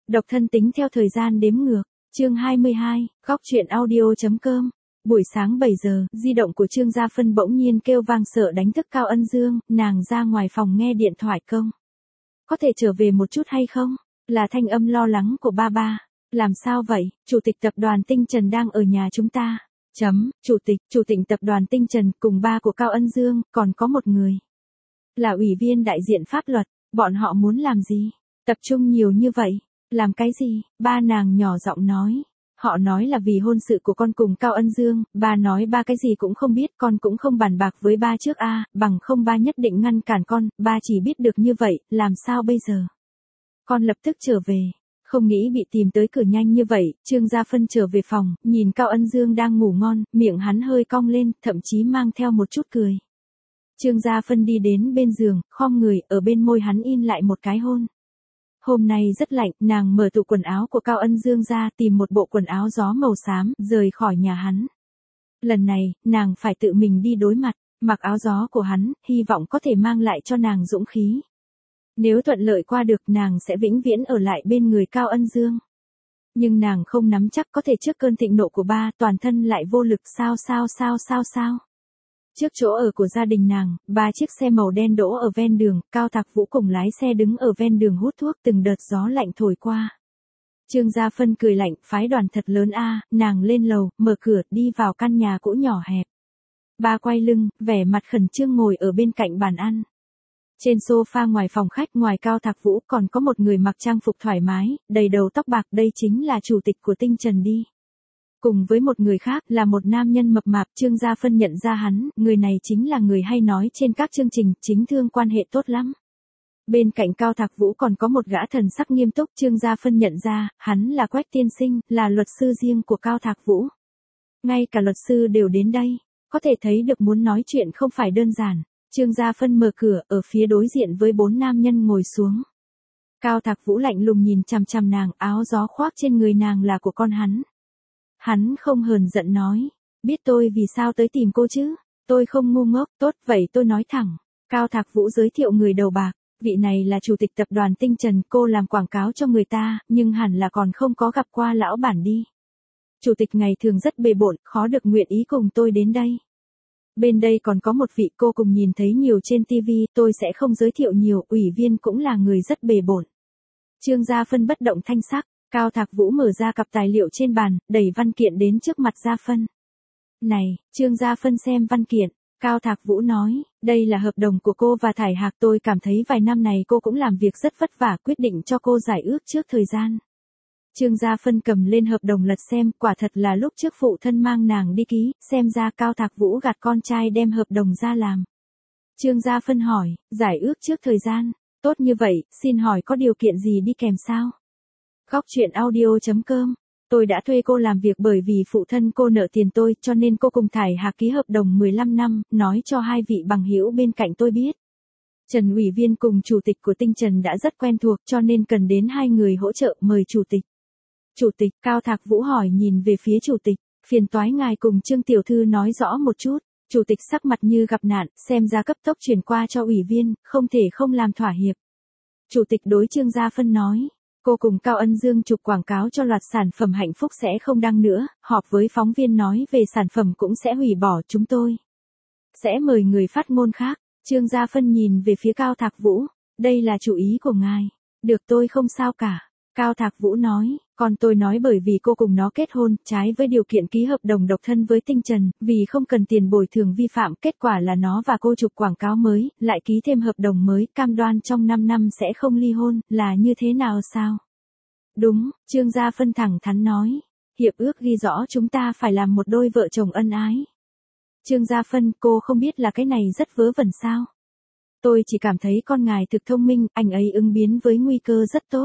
Độc thân tính theo thời gian đếm ngược. Chương 22, góc truyện audio.com. Buổi sáng 7 giờ, di động của Trương Gia Phân bỗng nhiên kêu vang sợ đánh thức Cao Ân Dương, nàng ra ngoài phòng nghe điện thoại công. Có thể trở về một chút hay không? Là thanh âm lo lắng của ba ba. Làm sao vậy? Chủ tịch tập đoàn Tinh Trần đang ở nhà chúng ta. Chủ tịch tập đoàn Tinh Trần cùng ba của Cao Ân Dương, còn có một người. Là ủy viên đại diện pháp luật, bọn họ muốn làm gì? Tập trung nhiều như vậy. Làm cái gì? Ba nàng nhỏ giọng nói. Họ nói là vì hôn sự của con cùng Cao Ân Dương, ba nói ba cái gì cũng không biết, con cũng không bàn bạc với ba trước bằng không ba nhất định ngăn cản con, ba chỉ biết được như vậy, làm sao bây giờ? Con lập tức trở về. Không nghĩ bị tìm tới cửa nhanh như vậy, Trương Gia Phân trở về phòng, nhìn Cao Ân Dương đang ngủ ngon, miệng hắn hơi cong lên, thậm chí mang theo một chút cười. Trương Gia Phân đi đến bên giường, khom người, ở bên môi hắn in lại một cái hôn. Hôm nay rất lạnh, nàng mở tủ quần áo của Cao Ân Dương ra, tìm một bộ quần áo gió màu xám, rời khỏi nhà hắn. Lần này, nàng phải tự mình đi đối mặt, mặc áo gió của hắn, hy vọng có thể mang lại cho nàng dũng khí. Nếu thuận lợi qua được, nàng sẽ vĩnh viễn ở lại bên người Cao Ân Dương. Nhưng nàng không nắm chắc có thể trước cơn thịnh nộ của ba, toàn thân lại vô lực sao. Trước chỗ ở của gia đình nàng, 3 chiếc xe màu đen đỗ ở ven đường, Cao Thạc Vũ cùng lái xe đứng ở ven đường hút thuốc, từng đợt gió lạnh thổi qua. Trương Gia Phân cười lạnh, phái đoàn thật lớn nàng lên lầu, mở cửa, đi vào căn nhà cũ nhỏ hẹp. Ba quay lưng, vẻ mặt khẩn trương ngồi ở bên cạnh bàn ăn. Trên sofa ngoài phòng khách, ngoài Cao Thạc Vũ còn có một người mặc trang phục thoải mái, đầy đầu tóc bạc, đây chính là chủ tịch của Tinh Trần đi. Cùng với một người khác là một nam nhân mập mạp, Trương Gia Phân nhận ra hắn, người này chính là người hay nói trên các chương trình, chính thương quan hệ tốt lắm. Bên cạnh Cao Thạc Vũ còn có một gã thần sắc nghiêm túc, Trương Gia Phân nhận ra, hắn là Quách tiên sinh, là luật sư riêng của Cao Thạc Vũ. Ngay cả luật sư đều đến đây, có thể thấy được muốn nói chuyện không phải đơn giản. Trương Gia Phân mở cửa, ở phía đối diện với 4 nam nhân ngồi xuống. Cao Thạc Vũ lạnh lùng nhìn chằm chằm nàng, áo gió khoác trên người nàng là của con hắn. Hắn không hờn giận nói, biết tôi vì sao tới tìm cô chứ, tôi không ngu ngốc, tốt vậy tôi nói thẳng. Cao Thạc Vũ giới thiệu người đầu bạc, vị này là chủ tịch tập đoàn Tinh Trần, cô làm quảng cáo cho người ta, nhưng hẳn là còn không có gặp qua lão bản đi. Chủ tịch ngày thường rất bề bộn, khó được nguyện ý cùng tôi đến đây. Bên đây còn có một vị cô cùng nhìn thấy nhiều trên TV, tôi sẽ không giới thiệu nhiều, ủy viên cũng là người rất bề bộn. Trương Gia Phân bất động thanh sắc. Cao Thạc Vũ mở ra cặp tài liệu trên bàn, đẩy văn kiện đến trước mặt Gia Phân. Này, Trương Gia Phân xem văn kiện, Cao Thạc Vũ nói, đây là hợp đồng của cô và Thải Hạc, tôi cảm thấy vài năm này cô cũng làm việc rất vất vả, quyết định cho cô giải ước trước thời gian. Trương Gia Phân cầm lên hợp đồng lật xem, quả thật là lúc trước phụ thân mang nàng đi ký, xem ra Cao Thạc Vũ gạt con trai đem hợp đồng ra làm. Trương Gia Phân hỏi, giải ước trước thời gian, tốt như vậy, xin hỏi có điều kiện gì đi kèm sao? Góc truyện audio.com. Tôi đã thuê cô làm việc bởi vì phụ thân cô nợ tiền tôi, cho nên cô cùng Thải Hạc ký hợp đồng 15 năm, nói cho hai vị bằng hữu bên cạnh tôi biết. Trần ủy viên cùng chủ tịch của Tinh Trần đã rất quen thuộc, cho nên cần đến hai người hỗ trợ, mời chủ tịch. Chủ tịch, Cao Thạc Vũ hỏi nhìn về phía chủ tịch, phiền toái ngài cùng Trương tiểu thư nói rõ một chút. Chủ tịch sắc mặt như gặp nạn, xem ra cấp tốc chuyển qua cho ủy viên, không thể không làm thỏa hiệp. Chủ tịch đối Trương Gia Phân nói. Cô cùng Cao Ân Dương chụp quảng cáo cho loạt sản phẩm hạnh phúc sẽ không đăng nữa, họp với phóng viên nói về sản phẩm cũng sẽ hủy bỏ, chúng tôi sẽ mời người phát ngôn khác. Trương Gia Phân nhìn về phía Cao Thạc Vũ, đây là chủ ý của ngài. Được, tôi không sao cả. Cao Thạc Vũ nói, còn tôi nói bởi vì cô cùng nó kết hôn, trái với điều kiện ký hợp đồng độc thân với Tinh Trần, vì không cần tiền bồi thường vi phạm, kết quả là nó và cô chụp quảng cáo mới, lại ký thêm hợp đồng mới, cam đoan trong 5 năm sẽ không ly hôn, là như thế nào sao? Đúng, Trương Gia Phân thẳng thắn nói, hiệp ước ghi rõ chúng ta phải làm một đôi vợ chồng ân ái. Trương Gia Phân, cô không biết là cái này rất vớ vẩn sao? Tôi chỉ cảm thấy con ngài thực thông minh, anh ấy ứng biến với nguy cơ rất tốt.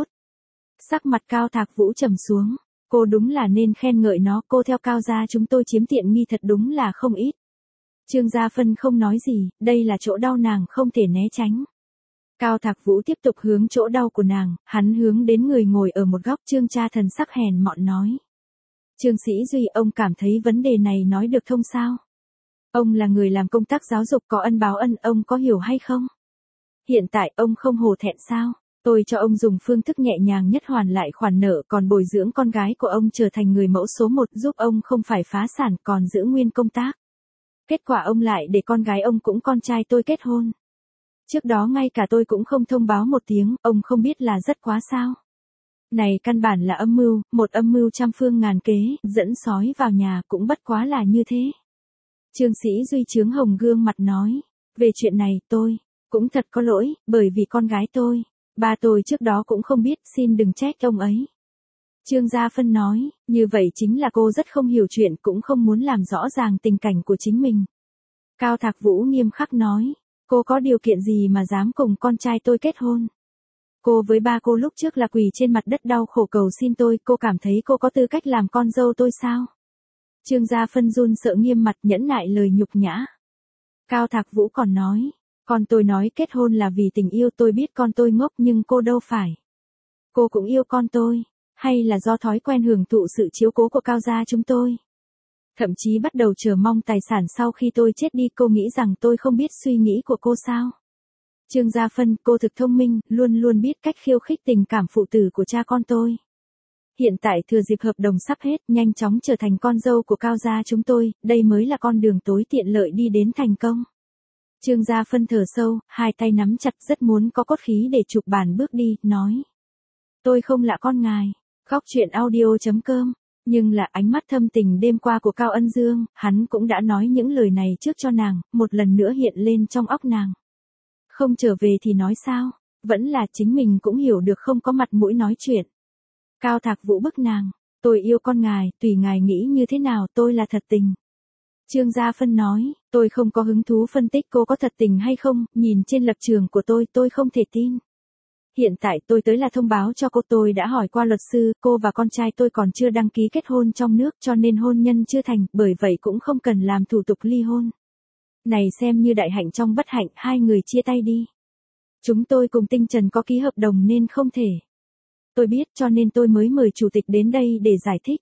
Sắc mặt Cao Thạc Vũ trầm xuống, cô đúng là nên khen ngợi nó, cô theo Cao gia chúng tôi chiếm tiện nghi thật đúng là không ít. Trương Gia Phân không nói gì, đây là chỗ đau nàng không thể né tránh. Cao Thạc Vũ tiếp tục hướng chỗ đau của nàng, hắn hướng đến người ngồi ở một góc, Trương cha thần sắc hèn mọn nói. Trương Sĩ Duy, ông cảm thấy vấn đề này nói được thông sao? Ông là người làm công tác giáo dục có ân báo ân, ông có hiểu hay không? Hiện tại ông không hổ thẹn sao? Tôi cho ông dùng phương thức nhẹ nhàng nhất hoàn lại khoản nợ, còn bồi dưỡng con gái của ông trở thành người mẫu số 1, giúp ông không phải phá sản còn giữ nguyên công tác. Kết quả ông lại để con gái ông cũng con trai tôi kết hôn. Trước đó ngay cả tôi cũng không thông báo một tiếng, ông không biết là rất quá sao. Này căn bản là âm mưu, một âm mưu trăm phương ngàn kế, dẫn sói vào nhà cũng bất quá là như thế. Trương Sĩ Duy chướng hồng gương mặt nói, về chuyện này tôi cũng thật có lỗi, bởi vì con gái tôi, ba tôi trước đó cũng không biết, xin đừng trách ông ấy. Trương Gia Phân nói, như vậy chính là cô rất không hiểu chuyện, cũng không muốn làm rõ ràng tình cảnh của chính mình. Cao Thạc Vũ nghiêm khắc nói, cô có điều kiện gì mà dám cùng con trai tôi kết hôn? Cô với ba cô lúc trước là quỳ trên mặt đất đau khổ cầu xin tôi, cô cảm thấy cô có tư cách làm con dâu tôi sao? Trương Gia Phân run sợ nghiêm mặt nhẫn nại lời nhục nhã. Cao Thạc Vũ còn nói, con tôi nói kết hôn là vì tình yêu, tôi biết con tôi ngốc nhưng cô đâu phải. Cô cũng yêu con tôi, hay là do thói quen hưởng thụ sự chiếu cố của Cao gia chúng tôi? Thậm chí bắt đầu chờ mong tài sản sau khi tôi chết đi, cô nghĩ rằng tôi không biết suy nghĩ của cô sao? Trương Gia Phân, cô thực thông minh, luôn luôn biết cách khiêu khích tình cảm phụ tử của cha con tôi. Hiện tại thừa dịp hợp đồng sắp hết, nhanh chóng trở thành con dâu của Cao gia chúng tôi, đây mới là con đường tối tiện lợi đi đến thành công. Trương Gia Phân thở sâu, hai tay nắm chặt, rất muốn có cốt khí để chụp bàn bước đi, nói. Tôi không lạ con ngài. Góc truyện audio.com. Nhưng là ánh mắt thâm tình đêm qua của Cao Ân Dương, hắn cũng đã nói những lời này trước cho nàng, một lần nữa hiện lên trong óc nàng. Không trở về thì nói sao, vẫn là chính mình cũng hiểu được không có mặt mũi nói chuyện. Cao Thạc Vũ bức nàng, tôi yêu con ngài, tùy ngài nghĩ như thế nào, tôi là thật tình. Trương Gia Phân nói, tôi không có hứng thú phân tích cô có thật tình hay không, nhìn trên lập trường của tôi không thể tin. Hiện tại tôi tới là thông báo cho cô, tôi đã hỏi qua luật sư, cô và con trai tôi còn chưa đăng ký kết hôn trong nước cho nên hôn nhân chưa thành, bởi vậy cũng không cần làm thủ tục ly hôn. Này xem như đại hạnh trong bất hạnh, hai người chia tay đi. Chúng tôi cùng Tinh Trần có ký hợp đồng nên không thể. Tôi biết cho nên tôi mới mời chủ tịch đến đây để giải thích.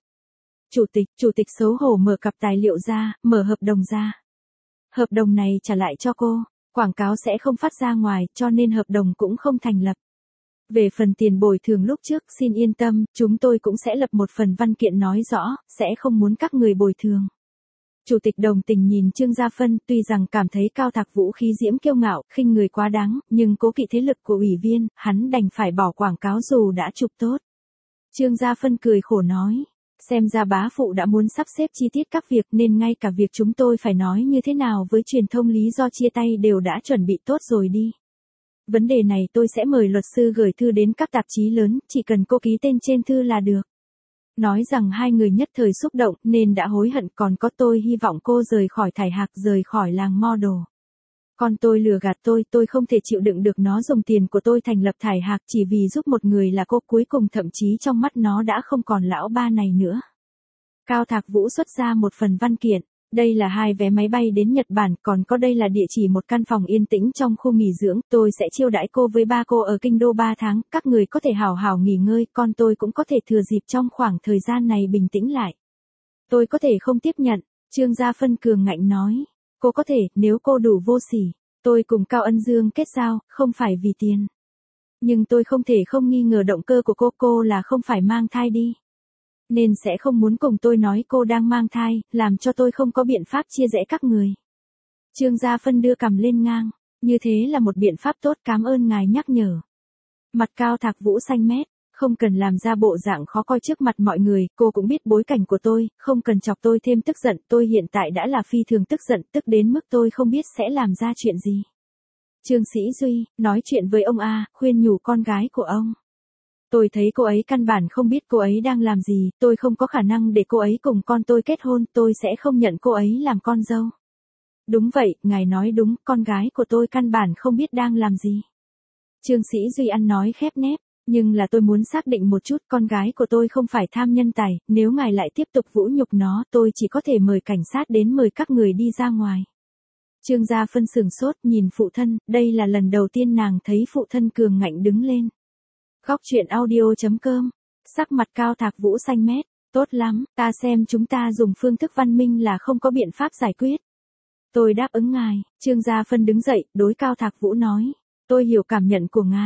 Chủ tịch xấu hổ mở cặp tài liệu ra, mở hợp đồng ra. Hợp đồng này trả lại cho cô, quảng cáo sẽ không phát ra ngoài cho nên hợp đồng cũng không thành lập. Về phần tiền bồi thường lúc trước xin yên tâm, chúng tôi cũng sẽ lập một phần văn kiện nói rõ, sẽ không muốn các người bồi thường. Chủ tịch đồng tình nhìn Trương Gia Phân, tuy rằng cảm thấy Cao Thạc Vũ khí diễm kiêu ngạo, khinh người quá đáng, nhưng cố kỵ thế lực của ủy viên, hắn đành phải bỏ quảng cáo dù đã chụp tốt. Trương Gia Phân cười khổ nói, xem ra bá phụ đã muốn sắp xếp chi tiết các việc nên ngay cả việc chúng tôi phải nói như thế nào với truyền thông lý do chia tay đều đã chuẩn bị tốt rồi đi. Vấn đề này tôi sẽ mời luật sư gửi thư đến các tạp chí lớn, chỉ cần cô ký tên trên thư là được. Nói rằng hai người nhất thời xúc động nên đã hối hận, còn có tôi hy vọng cô rời khỏi thải hạc, rời khỏi làng model. Con tôi lừa gạt tôi không thể chịu đựng được nó dùng tiền của tôi thành lập thải hạc chỉ vì giúp một người là cô, cuối cùng thậm chí trong mắt nó đã không còn lão ba này nữa. Cao Thạc Vũ xuất ra một phần văn kiện. Đây là 2 vé máy bay đến Nhật Bản, còn có đây là địa chỉ một căn phòng yên tĩnh trong khu nghỉ dưỡng, tôi sẽ chiêu đãi cô với ba cô ở kinh đô 3 tháng, các người có thể hào hào nghỉ ngơi, con tôi cũng có thể thừa dịp trong khoảng thời gian này bình tĩnh lại. Tôi có thể không tiếp nhận, Trương Gia Phân cường ngạnh nói. Cô có thể, nếu cô đủ vô sỉ. Tôi cùng Cao Ân Dương kết giao, không phải vì tiền. Nhưng tôi không thể không nghi ngờ động cơ của cô là không phải mang thai đi. Nên sẽ không muốn cùng tôi nói cô đang mang thai, làm cho tôi không có biện pháp chia rẽ các người. Trương Gia Phân đưa cằm lên ngang, như thế là một biện pháp tốt, cảm ơn ngài nhắc nhở. Mặt Cao Thạc Vũ xanh mét, không cần làm ra bộ dạng khó coi trước mặt mọi người, cô cũng biết bối cảnh của tôi, không cần chọc tôi thêm tức giận, tôi hiện tại đã là phi thường tức giận, tức đến mức tôi không biết sẽ làm ra chuyện gì. Trương Sĩ Duy, nói chuyện với ông A, khuyên nhủ con gái của ông. Tôi thấy cô ấy căn bản không biết cô ấy đang làm gì, tôi không có khả năng để cô ấy cùng con tôi kết hôn, tôi sẽ không nhận cô ấy làm con dâu. Đúng vậy, ngài nói đúng, con gái của tôi căn bản không biết đang làm gì. Trương Sĩ Duy ăn nói khép nép, nhưng là tôi muốn xác định một chút, con gái của tôi không phải tham nhân tài, nếu ngài lại tiếp tục vũ nhục nó, tôi chỉ có thể mời cảnh sát đến, mời các người đi ra ngoài. Trương Gia Phân sửng sốt nhìn phụ thân, đây là lần đầu tiên nàng thấy phụ thân cường ngạnh đứng lên. Góc truyện audio.com, sắc mặt Cao Thạc Vũ xanh mét, tốt lắm, ta xem chúng ta dùng phương thức văn minh là không có biện pháp giải quyết. Tôi đáp ứng ngài, Trương Gia Phân đứng dậy, đối Cao Thạc Vũ nói, tôi hiểu cảm nhận của ngài.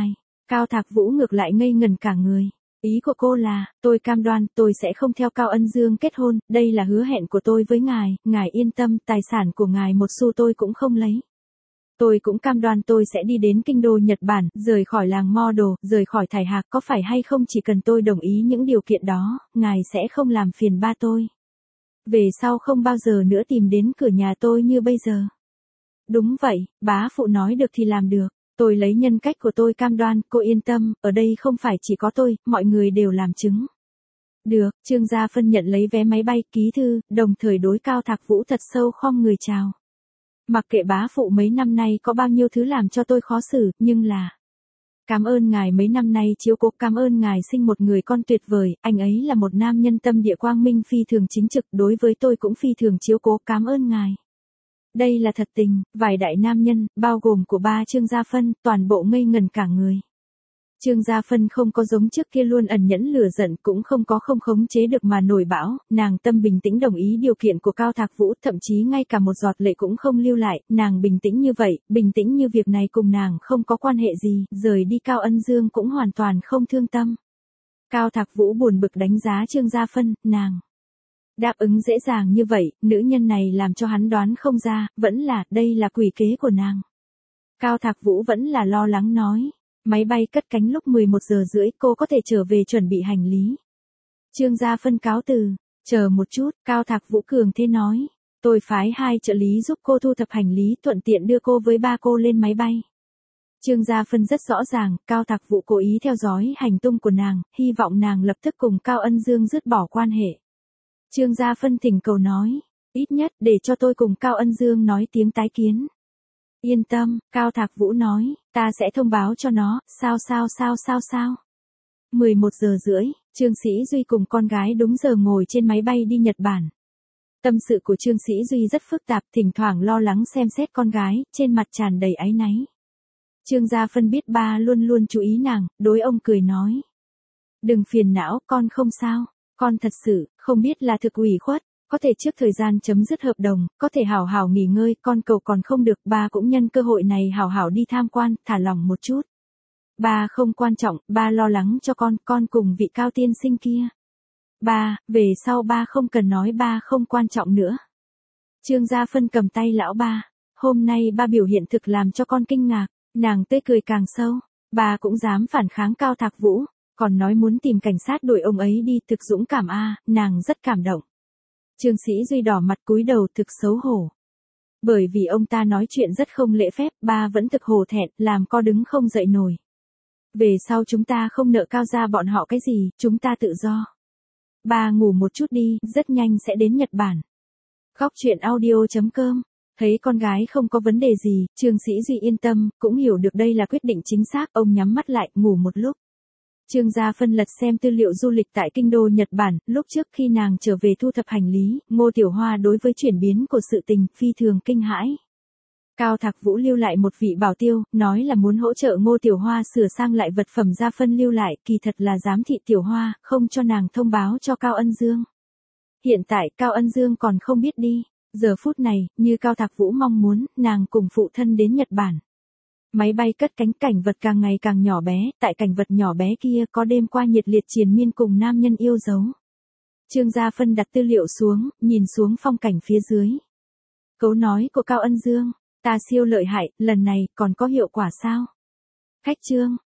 Cao Thạc Vũ ngược lại ngây ngần cả người. Ý của cô là, tôi cam đoan tôi sẽ không theo Cao Ân Dương kết hôn, đây là hứa hẹn của tôi với ngài yên tâm, tài sản của ngài một xu tôi cũng không lấy. Tôi cũng cam đoan tôi sẽ đi đến kinh đô Nhật Bản, rời khỏi làng model, rời khỏi thải hạc, có phải hay không chỉ cần tôi đồng ý những điều kiện đó, ngài sẽ không làm phiền ba tôi. Về sau không bao giờ nữa tìm đến cửa nhà tôi như bây giờ. Đúng vậy, bá phụ nói được thì làm được. Tôi lấy nhân cách của tôi cam đoan, cô yên tâm, ở đây không phải chỉ có tôi, mọi người đều làm chứng. Được, Trương Gia Phân nhận lấy vé máy bay, ký thư, đồng thời đối Cao Thạc Vũ thật sâu khom người chào. Mặc kệ bá phụ mấy năm nay có bao nhiêu thứ làm cho tôi khó xử, nhưng là... Cảm ơn ngài mấy năm nay chiếu cố, cảm ơn ngài sinh một người con tuyệt vời, anh ấy là một nam nhân tâm địa quang minh phi thường chính trực, đối với tôi cũng phi thường chiếu cố, cảm ơn ngài. Đây là thật tình, vài đại nam nhân, bao gồm của ba Trương Gia Phân, toàn bộ ngây ngần cả người. Trương Gia Phân không có giống trước kia luôn ẩn nhẫn lửa giận, cũng không có không khống chế được mà nổi bão, nàng tâm bình tĩnh đồng ý điều kiện của Cao Thạc Vũ, thậm chí ngay cả một giọt lệ cũng không lưu lại, nàng bình tĩnh như vậy, bình tĩnh như việc này cùng nàng không có quan hệ gì, rời đi Cao Ân Dương cũng hoàn toàn không thương tâm. Cao Thạc Vũ buồn bực đánh giá Trương Gia Phân, nàng đáp ứng dễ dàng như vậy, nữ nhân này làm cho hắn đoán không ra, vẫn là, đây là quỷ kế của nàng. Cao Thạc Vũ vẫn là lo lắng nói. Máy bay cất cánh lúc 11 giờ rưỡi, cô có thể trở về chuẩn bị hành lý. Trương Gia Phân cáo từ, chờ một chút, Cao Thạc Vũ cường thế nói. Tôi phái 2 trợ lý giúp cô thu thập hành lý, thuận tiện đưa cô với ba cô lên máy bay. Trương Gia Phân rất rõ ràng, Cao Thạc Vũ cố ý theo dõi hành tung của nàng, hy vọng nàng lập tức cùng Cao Ân Dương dứt bỏ quan hệ. Trương Gia Phân thỉnh cầu nói, ít nhất để cho tôi cùng Cao Ân Dương nói tiếng tái kiến. Yên tâm, Cao Thạc Vũ nói, ta sẽ thông báo cho nó, sao. 11 giờ rưỡi, Trương Sĩ Duy cùng con gái đúng giờ ngồi trên máy bay đi Nhật Bản. Tâm sự của Trương Sĩ Duy rất phức tạp, thỉnh thoảng lo lắng xem xét con gái, trên mặt tràn đầy áy náy. Trương Gia Phân biết ba luôn luôn chú ý nàng, đối ông cười nói. Đừng phiền não, con không sao, con thật sự, không biết là thực ủy khuất. Có thể trước thời gian chấm dứt hợp đồng, có thể hảo hảo nghỉ ngơi, con cầu còn không được, ba cũng nhân cơ hội này hảo hảo đi tham quan, thả lỏng một chút. Ba không quan trọng, ba lo lắng cho con cùng vị Cao tiên sinh kia. Ba, về sau ba không cần nói ba không quan trọng nữa. Trương Gia Phân cầm tay lão ba, hôm nay ba biểu hiện thực làm cho con kinh ngạc, nàng tươi cười càng sâu, ba cũng dám phản kháng Cao Thạc Vũ, còn nói muốn tìm cảnh sát đuổi ông ấy đi, thực dũng cảm a, nàng rất cảm động. Trương Sĩ Duy đỏ mặt cúi đầu thực xấu hổ. Bởi vì ông ta nói chuyện rất không lễ phép, ba vẫn thực hổ thẹn, làm co đứng không dậy nổi. Về sau chúng ta không nợ Cao gia bọn họ cái gì, chúng ta tự do. Ba ngủ một chút đi, rất nhanh sẽ đến Nhật Bản. Góc truyện audio.com. Thấy con gái không có vấn đề gì, Trương Sĩ Duy yên tâm, cũng hiểu được đây là quyết định chính xác, ông nhắm mắt lại, ngủ một lúc. Trương Gia Phân lật xem tư liệu du lịch tại kinh đô Nhật Bản, lúc trước khi nàng trở về thu thập hành lý, Ngô Tiểu Hoa đối với chuyển biến của sự tình, phi thường kinh hãi. Cao Thạc Vũ lưu lại một vị bảo tiêu, nói là muốn hỗ trợ Ngô Tiểu Hoa sửa sang lại vật phẩm Gia Phân lưu lại, kỳ thật là giám thị Tiểu Hoa, không cho nàng thông báo cho Cao Ân Dương. Hiện tại Cao Ân Dương còn không biết đi, giờ phút này, như Cao Thạc Vũ mong muốn, nàng cùng phụ thân đến Nhật Bản. Máy bay cất cánh, cảnh vật càng ngày càng nhỏ bé, tại cảnh vật nhỏ bé kia có đêm qua nhiệt liệt triền miên cùng nam nhân yêu dấu. Trương Gia Phân đặt tư liệu xuống, nhìn xuống phong cảnh phía dưới. Câu nói của Cao Ân Dương, ta siêu lợi hại, lần này còn có hiệu quả sao? Khách Trương,